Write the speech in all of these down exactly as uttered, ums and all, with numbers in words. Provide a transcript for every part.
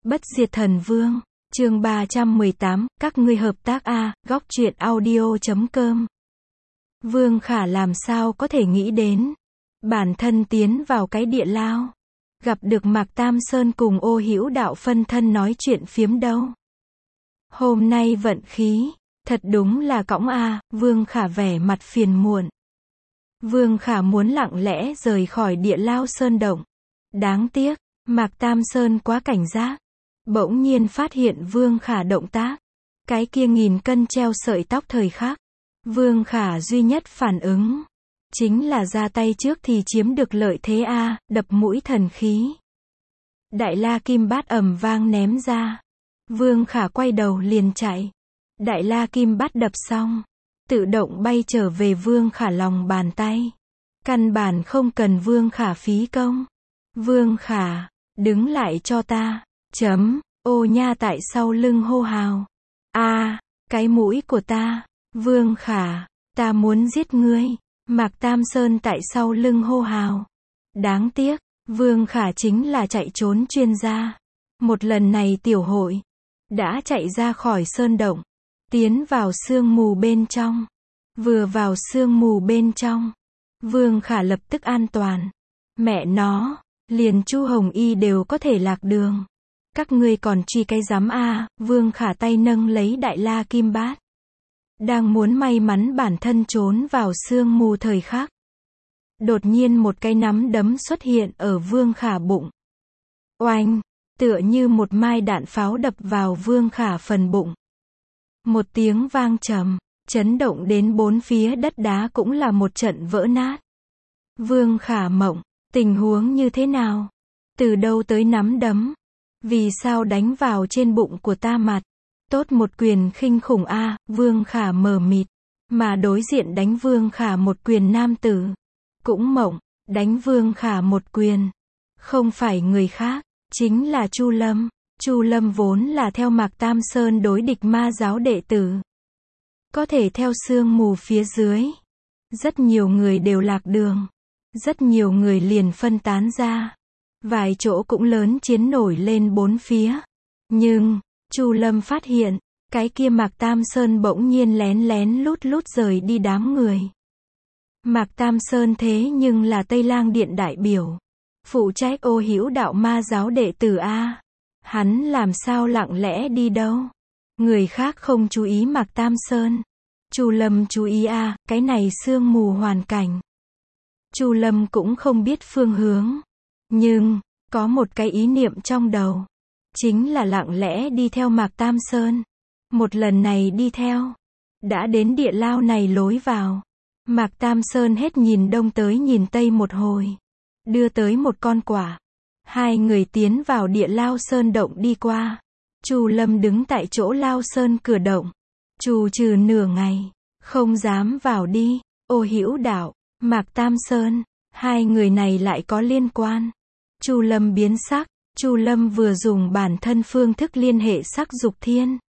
Bất diệt thần vương, chương ba trăm mười tám, các ngươi hợp tác a, góc truyện audio chấm com. Vương Khả làm sao có thể nghĩ đến, bản thân tiến vào cái địa lao, gặp được Mạc Tam Sơn cùng Ô Hữu Đạo phân thân nói chuyện phiếm đâu. Hôm nay vận khí, thật đúng là cõng a, Vương Khả vẻ mặt phiền muộn. Vương Khả muốn lặng lẽ rời khỏi địa lao sơn động. Đáng tiếc, Mạc Tam Sơn quá cảnh giác. Bỗng nhiên phát hiện Vương Khả động tác. Cái kia nghìn cân treo sợi tóc thời khắc. Vương Khả duy nhất phản ứng. Chính là ra tay trước thì chiếm được lợi thế a, đập mũi thần khí. Đại La Kim Bát ầm vang ném ra. Vương Khả quay đầu liền chạy. Đại La Kim Bát đập xong. Tự động bay trở về Vương Khả lòng bàn tay. Căn bản không cần Vương Khả phí công. Vương Khả, đứng lại cho ta. Chấm, Ô Nha tại sau lưng hô hào. A, cái mũi của ta. Vương Khả, ta muốn giết ngươi. Mạc Tam Sơn tại sau lưng hô hào. Đáng tiếc, Vương Khả chính là chạy trốn chuyên gia. Một lần này tiểu hội, đã chạy ra khỏi sơn động. Tiến vào sương mù bên trong. Vừa vào sương mù bên trong, Vương Khả lập tức an toàn. Mẹ nó, liền Chu Hồng Y đều có thể lạc đường. Các ngươi còn truy cái rắm a, Vương Khả tay nâng lấy Đại La Kim Bát. Đang muốn may mắn bản thân trốn vào sương mù thời khắc. Đột nhiên một cái nắm đấm xuất hiện ở Vương Khả bụng. Oanh, tựa như một mai đạn pháo đập vào Vương Khả phần bụng. Một tiếng vang trầm, chấn động đến bốn phía đất đá cũng là một trận vỡ nát. Vương Khả mộng, tình huống như thế nào? Từ đâu tới nắm đấm? Vì sao đánh vào trên bụng của ta mặt? Tốt một quyền khinh khủng a, Vương Khả mờ mịt. Mà đối diện đánh Vương Khả một quyền nam tử. Cũng mộng, đánh Vương Khả một quyền. Không phải người khác, chính là Chu Lâm. Chu Lâm vốn là theo Mạc Tam Sơn đối địch ma giáo đệ tử. Có thể theo sương mù phía dưới. Rất nhiều người đều lạc đường. Rất nhiều người liền phân tán ra. Vài chỗ cũng lớn chiến nổi lên bốn phía. Nhưng, Chu Lâm phát hiện, cái kia Mạc Tam Sơn bỗng nhiên lén lén lút lút rời đi đám người. Mạc Tam Sơn thế nhưng là Tây Lang Điện đại biểu. Phụ trách Ô Hữu Đạo ma giáo đệ tử a. Hắn làm sao lặng lẽ đi đâu? Người khác không chú ý Mạc Tam Sơn. Chu Lâm chú ý a, à, cái này sương mù hoàn cảnh. Chu Lâm cũng không biết phương hướng. Nhưng, có một cái ý niệm trong đầu. Chính là lặng lẽ đi theo Mạc Tam Sơn. Một lần này đi theo. Đã đến địa lao này lối vào. Mạc Tam Sơn hết nhìn đông tới nhìn tây một hồi. Đưa tới một con quả. Hai người tiến vào địa lao sơn động đi qua. Chu Lâm đứng tại chỗ lao sơn cửa động. Trù trừ nửa ngày. Không dám vào đi. Ô Hữu Đạo, Mạc Tam Sơn. Hai người này lại có liên quan. Chu Lâm biến sắc. Chu Lâm vừa dùng bản thân phương thức liên hệ sắc dục thiên.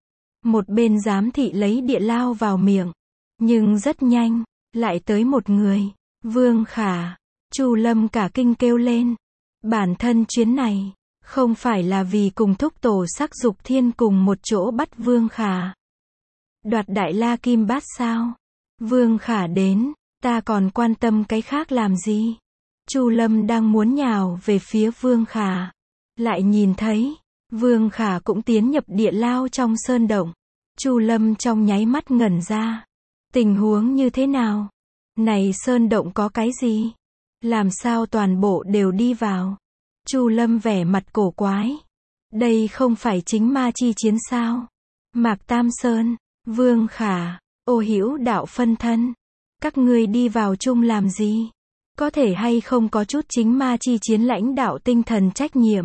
Một bên giám thị lấy địa lao vào miệng. Nhưng rất nhanh. Lại tới một người. Vương Khả. Chu Lâm cả kinh kêu lên. Bản thân chuyến này, không phải là vì cùng thúc tổ sắc dục thiên cùng một chỗ bắt Vương Khả. Đoạt Đại La Kim Bát sao? Vương Khả đến, ta còn quan tâm cái khác làm gì? Chu Lâm đang muốn nhào về phía Vương Khả. Lại nhìn thấy, Vương Khả cũng tiến nhập địa lao trong sơn động. Chu Lâm trong nháy mắt ngẩn ra. Tình huống như thế nào? Này sơn động có cái gì? Làm sao toàn bộ đều đi vào? Chu Lâm vẻ mặt cổ quái. Đây không phải chính ma chi chiến sao? Mạc Tam Sơn, Vương Khả, Ô Hữu Đạo phân thân. Các ngươi đi vào chung làm gì? Có thể hay không có chút chính ma chi chiến lãnh đạo tinh thần trách nhiệm?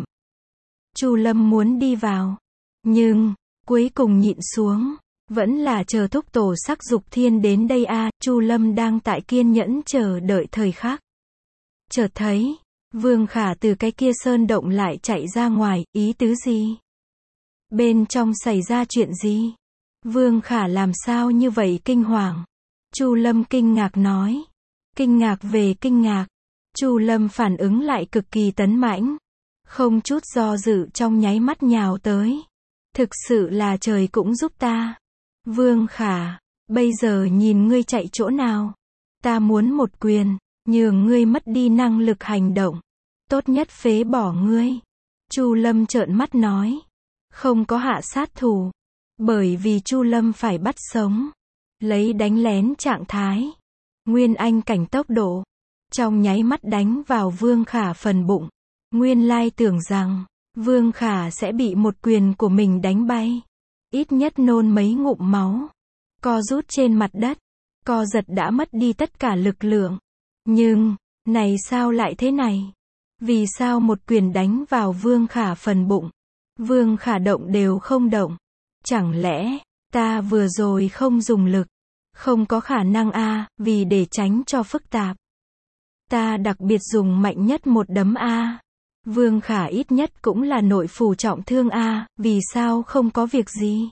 Chu Lâm muốn đi vào. Nhưng, cuối cùng nhịn xuống. Vẫn là chờ thúc tổ sắc dục thiên đến đây a. Chu Lâm đang tại kiên nhẫn chờ đợi thời khắc. Chợt thấy, Vương Khả từ cái kia sơn động lại chạy ra ngoài, ý tứ gì? Bên trong xảy ra chuyện gì? Vương Khả làm sao như vậy kinh hoàng? Chu Lâm kinh ngạc nói. Kinh ngạc về kinh ngạc. Chu Lâm phản ứng lại cực kỳ tấn mãnh. không chút do dự trong nháy mắt nhào tới. Thực sự là trời cũng giúp ta. Vương Khả, bây giờ nhìn ngươi chạy chỗ nào? Ta muốn một quyền, nhường ngươi mất đi năng lực hành động. Tốt nhất phế bỏ ngươi. Chu Lâm trợn mắt nói. Không có hạ sát thủ. Bởi vì Chu Lâm phải bắt sống. Lấy đánh lén trạng thái. Nguyên Anh cảnh tốc độ. Trong nháy mắt đánh vào Vương Khả phần bụng. Nguyên lai tưởng rằng, Vương Khả sẽ bị một quyền của mình đánh bay. Ít nhất nôn mấy ngụm máu. Co rút trên mặt đất. Co giật đã mất đi tất cả lực lượng. Nhưng, này sao lại thế này? Vì sao một quyền đánh vào Vương Khả phần bụng? Vương Khả động đều không động. Chẳng lẽ, ta vừa rồi không dùng lực? Không có khả năng a, à, vì để tránh cho phức tạp. Ta đặc biệt dùng mạnh nhất một đấm a. À. Vương Khả ít nhất cũng là nội phủ trọng thương a, à, vì sao không có việc gì?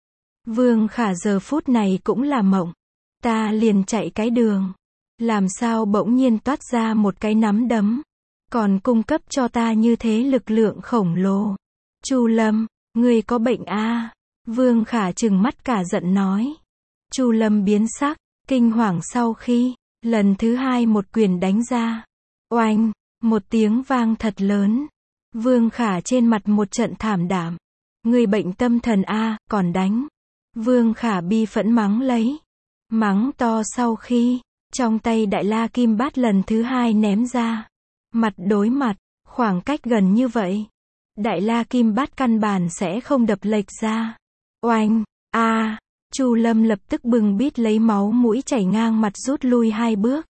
Vương Khả giờ phút này cũng là mộng. Ta liền chạy cái đường. Làm sao bỗng nhiên toát ra một cái nắm đấm. Còn cung cấp cho ta như thế lực lượng khổng lồ. Chu Lâm, ngươi có bệnh a? À? Vương Khả trừng mắt cả giận nói. Chu Lâm biến sắc, kinh hoàng sau khi, lần thứ hai một quyền đánh ra. Oanh, một tiếng vang thật lớn. Vương Khả trên mặt một trận thảm đảm. Ngươi bệnh tâm thần a, à, còn đánh. Vương Khả bi phẫn mắng lấy. Mắng to sau khi, trong tay Đại La Kim Bát lần thứ hai ném ra. Mặt đối mặt, khoảng cách gần như vậy. Đại La Kim Bát căn bản sẽ không đập lệch ra. Oanh, a, à, Chu Lâm lập tức bừng bít lấy máu mũi chảy ngang mặt rút lui hai bước.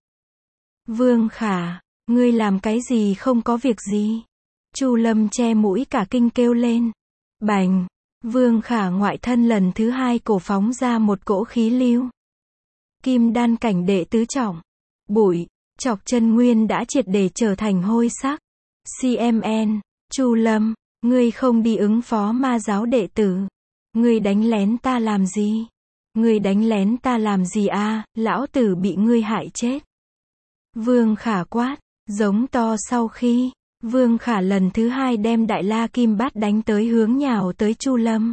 Vương Khả, ngươi làm cái gì không có việc gì? Chu Lâm che mũi cả kinh kêu lên. Bành, Vương Khả ngoại thân lần thứ hai cổ phóng ra một cỗ khí lưu. Kim đan cảnh đệ tứ trọng. Bụi, chọc chân nguyên đã triệt để trở thành hôi sắc. xê em en, Chu Lâm, ngươi không đi ứng phó ma giáo đệ tử. Ngươi đánh lén ta làm gì? Ngươi đánh lén ta làm gì a? À, lão tử bị ngươi hại chết. Vương Khả quát, giống to sau khi, Vương Khả lần thứ hai đem Đại La Kim Bát đánh tới hướng nhào tới Chu Lâm.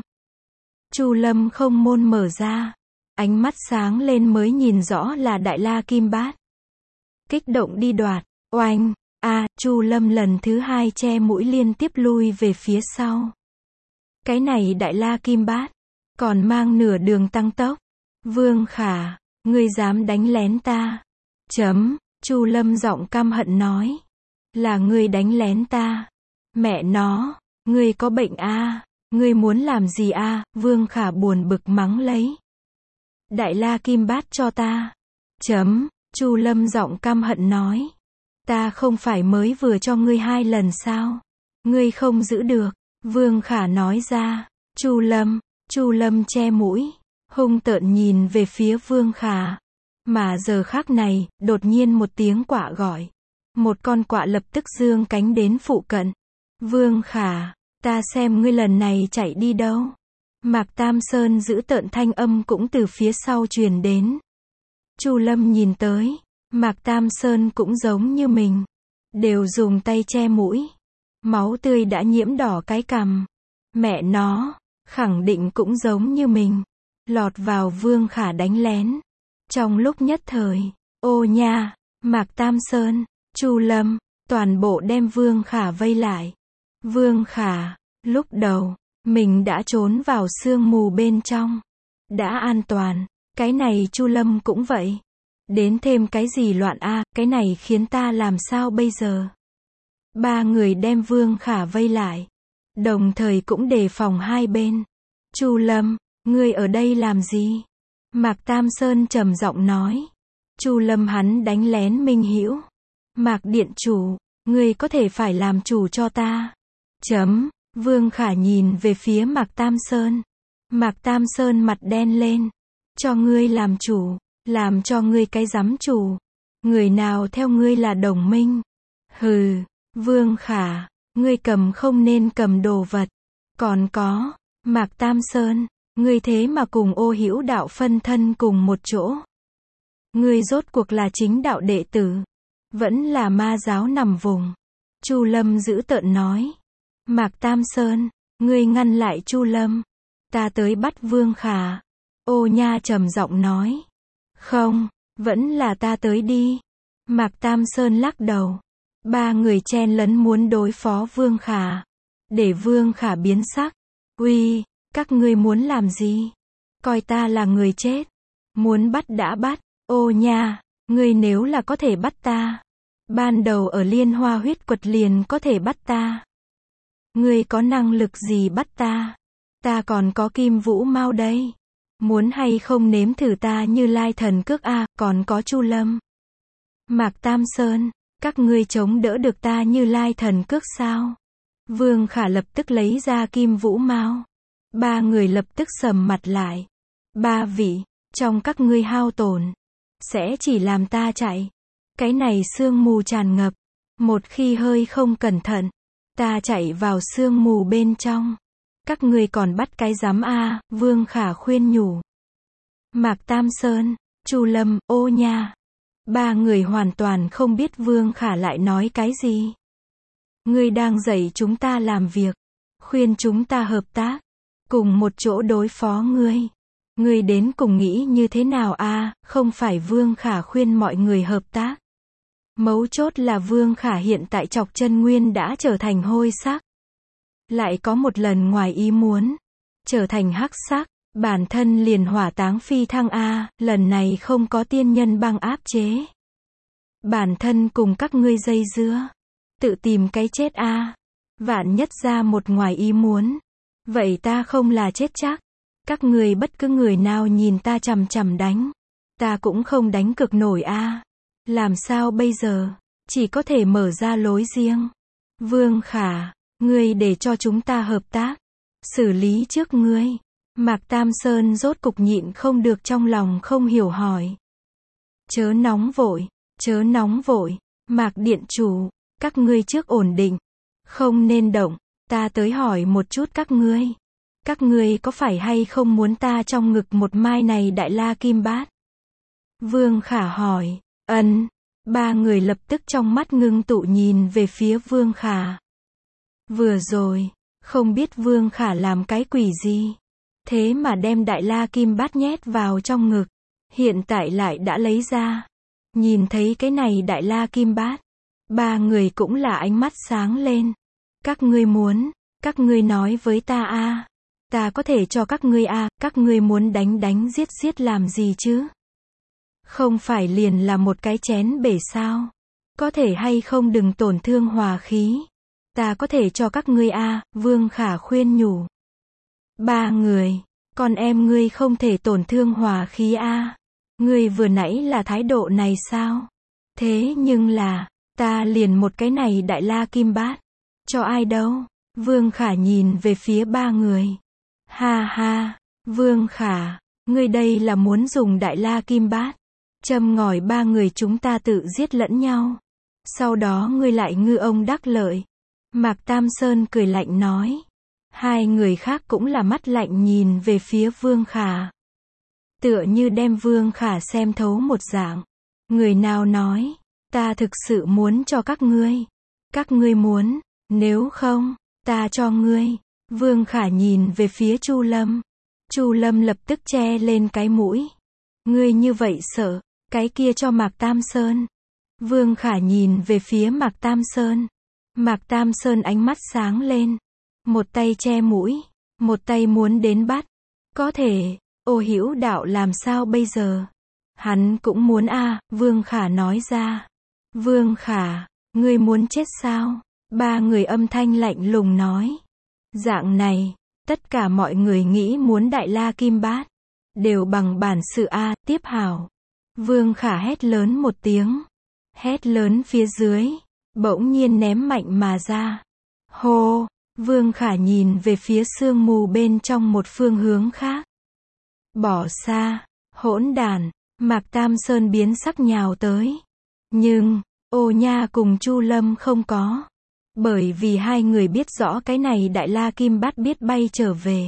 Chu Lâm không môn mở ra, ánh mắt sáng lên mới nhìn rõ là Đại La Kim Bát. Kích động đi đoạt, oanh, a, à, Chu Lâm lần thứ hai che mũi liên tiếp lui về phía sau. Cái này Đại La Kim Bát, còn mang nửa đường tăng tốc. Vương Khả, ngươi dám đánh lén ta. Chấm, Chu Lâm giọng căm hận nói. Là ngươi đánh lén ta. Mẹ nó, ngươi có bệnh a, à? Ngươi muốn làm gì a? À? Vương Khả buồn bực mắng lấy. Đại La Kim Bát cho ta. Chấm, Chu Lâm giọng căm hận nói. Ta không phải mới vừa cho ngươi hai lần sao? Ngươi không giữ được. Vương Khả nói ra. Chu Lâm, Chu Lâm che mũi, hung tợn nhìn về phía Vương Khả. Mà giờ khắc này, đột nhiên một tiếng quạ gọi. Một con quạ lập tức giương cánh đến phụ cận. Vương Khả, ta xem ngươi lần này chạy đi đâu. Mạc Tam Sơn giữ tợn thanh âm cũng từ phía sau truyền đến. Chu Lâm nhìn tới, Mạc Tam Sơn cũng giống như mình. Đều dùng tay che mũi. Máu tươi đã nhiễm đỏ cái cằm. Mẹ nó, khẳng định cũng giống như mình. Lọt vào Vương Khả đánh lén. Trong lúc nhất thời, ô nha, Mạc Tam Sơn, Chu Lâm, toàn bộ đem Vương Khả vây lại. Vương Khả, lúc đầu, mình đã trốn vào sương mù bên trong. Đã an toàn, cái này Chu Lâm cũng vậy. Đến thêm cái gì loạn a, à, cái này khiến ta làm sao bây giờ? Ba người đem Vương Khả vây lại. Đồng thời cũng đề phòng hai bên. Chu Lâm, ngươi ở đây làm gì? Mạc Tam Sơn trầm giọng nói. Chu Lâm hắn đánh lén Minh Hữu. Mạc điện chủ, ngươi có thể phải làm chủ cho ta. Chấm, Vương Khả nhìn về phía Mạc Tam Sơn. Mạc Tam Sơn mặt đen lên. Cho ngươi làm chủ, làm cho ngươi cái giám chủ. Người nào theo ngươi là đồng minh? Hừ, Vương Khả, ngươi cầm không nên cầm đồ vật. Còn có, Mạc Tam Sơn, ngươi thế mà cùng Ô Hữu đạo phân thân cùng một chỗ. Ngươi rốt cuộc là chính đạo đệ tử, vẫn là ma giáo nằm vùng. Chu Lâm dữ tợn nói. Mạc Tam Sơn, ngươi ngăn lại Chu Lâm. Ta tới bắt Vương Khả. Ô Nha trầm giọng nói. Không, vẫn là ta tới đi. Mạc Tam Sơn lắc đầu. Ba người chen lấn muốn đối phó Vương Khả. Để Vương Khả biến sắc. Uy, các ngươi muốn làm gì? Coi ta là người chết. Muốn bắt đã bắt. Ô Nha, ngươi nếu là có thể bắt ta. Ban đầu ở Liên Hoa huyết quật liền có thể bắt ta. Ngươi có năng lực gì bắt ta? Ta còn có Kim Vũ Mao đây. Muốn hay không nếm thử ta Như Lai thần cước a, còn có Chu Lâm. Mạc Tam Sơn, các ngươi chống đỡ được ta Như Lai thần cước sao? Vương Khả lập tức lấy ra Kim Vũ Mao. Ba người lập tức sầm mặt lại. Ba vị, trong các ngươi hao tổn, sẽ chỉ làm ta chạy. Cái này sương mù tràn ngập. Một khi hơi không cẩn thận, ta chạy vào sương mù bên trong. Các ngươi còn bắt cái giám a, Vương Khả khuyên nhủ. Mạc Tam Sơn, Chu Lâm, Ô Nha. Ba người hoàn toàn không biết Vương Khả lại nói cái gì. Ngươi đang dạy chúng ta làm việc. Khuyên chúng ta hợp tác. Cùng một chỗ đối phó ngươi. Ngươi đến cùng nghĩ như thế nào a? Không phải Vương Khả khuyên mọi người hợp tác. Mấu chốt là Vương Khả hiện tại Trọc Chân Nguyên đã trở thành hôi sắc. Lại có một lần ngoài ý muốn. Trở thành hắc sắc. Bản thân liền hỏa táng phi thăng a, lần này không có tiên nhân băng áp chế. Bản thân cùng các ngươi dây dưa. Tự tìm cái chết a. Vạn nhất ra một ngoài ý muốn. Vậy ta không là chết chắc. Các ngươi bất cứ người nào nhìn ta chằm chằm đánh. Ta cũng không đánh cực nổi a. Làm sao bây giờ? Chỉ có thể mở ra lối riêng. Vương Khả, ngươi để cho chúng ta hợp tác. Xử lý trước ngươi. Mạc Tam Sơn rốt cục nhịn không được trong lòng không hiểu hỏi. Chớ nóng vội, chớ nóng vội. Mạc Điện Chủ, các ngươi trước ổn định. Không nên động. Ta tới hỏi một chút các ngươi. Các ngươi có phải hay không muốn ta trong ngực một mai này Đại La Kim Bát? Vương Khả hỏi. Ân. Ba người lập tức trong mắt ngưng tụ nhìn về phía Vương Khả. Vừa rồi, không biết Vương Khả làm cái quỷ gì. Thế mà đem Đại La Kim Bát nhét vào trong ngực. Hiện tại lại đã lấy ra. Nhìn thấy cái này Đại La Kim Bát. Ba người cũng là ánh mắt sáng lên. Các ngươi muốn, các ngươi nói với ta a. Ta có thể cho các ngươi a, các ngươi muốn đánh đánh giết giết làm gì chứ? Không phải liền là một cái chén bể sao? Có thể hay không đừng tổn thương hòa khí. Ta có thể cho các ngươi a, Vương Khả khuyên nhủ. Ba người, con em ngươi không thể tổn thương hòa khí a. Ngươi vừa nãy là thái độ này sao? Thế nhưng là, ta liền một cái này Đại La Kim Bát. Cho ai đâu? Vương Khả nhìn về phía ba người. Ha ha, Vương Khả, ngươi đây là muốn dùng Đại La Kim Bát. Châm ngòi ba người chúng ta tự giết lẫn nhau. Sau đó ngươi lại ngư ông đắc lợi. Mạc Tam Sơn cười lạnh nói. Hai người khác cũng là mắt lạnh nhìn về phía Vương Khả. Tựa như đem Vương Khả xem thấu một dạng. Người nào nói, ta thực sự muốn cho các ngươi. Các ngươi muốn, nếu không, ta cho ngươi. Vương Khả nhìn về phía Chu Lâm. Chu Lâm lập tức che lên cái mũi. Ngươi như vậy sợ, cái kia cho Mạc Tam Sơn. Vương Khả nhìn về phía Mạc Tam Sơn. Mạc Tam Sơn ánh mắt sáng lên. Một tay che mũi, một tay muốn đến bắt. Có thể, Ô Hữu Đạo làm sao bây giờ? Hắn cũng muốn a, Vương Khả nói ra. Vương Khả, ngươi muốn chết sao? Ba người âm thanh lạnh lùng nói. Dạng này, tất cả mọi người nghĩ muốn Đại La Kim Bát. Đều bằng bản sự a, tiếp hảo. Vương Khả hét lớn một tiếng. Hét lớn phía dưới. Bỗng nhiên ném mạnh mà ra. Hô! Vương Khả nhìn về phía sương mù bên trong một phương hướng khác. Bỏ xa, hỗn đàn, Mạc Tam Sơn biến sắc nhào tới. Nhưng, Ô Nha cùng Chu Lâm không có. Bởi vì hai người biết rõ cái này Đại La Kim Bát biết bay trở về.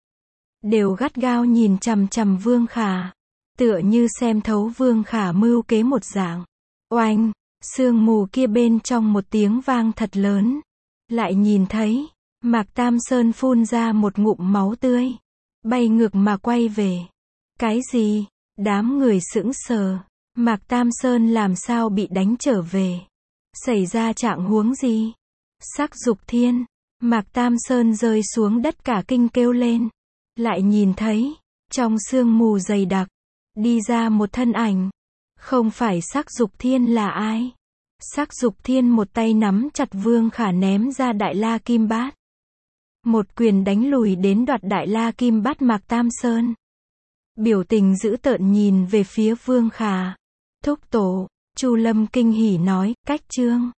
Đều gắt gao nhìn chằm chằm Vương Khả. Tựa như xem thấu Vương Khả mưu kế một dạng. Oanh! Sương mù kia bên trong một tiếng vang thật lớn. Lại nhìn thấy, Mạc Tam Sơn phun ra một ngụm máu tươi. Bay ngược mà quay về. Cái gì? Đám người sững sờ. Mạc Tam Sơn làm sao bị đánh trở về? Xảy ra trạng huống gì? Sắc Dục Thiên. Mạc Tam Sơn rơi xuống đất cả kinh kêu lên. Lại nhìn thấy, trong sương mù dày đặc, đi ra một thân ảnh. Không phải Sắc Dục Thiên là ai? Sắc Dục Thiên một tay nắm chặt Vương Khả ném ra Đại La Kim Bát. Một quyền đánh lùi đến đoạt Đại La Kim Bát Mạc Tam Sơn. Biểu tình dữ tợn nhìn về phía Vương Khả. Thúc tổ, Chu Lâm kinh hỉ nói, cách chương.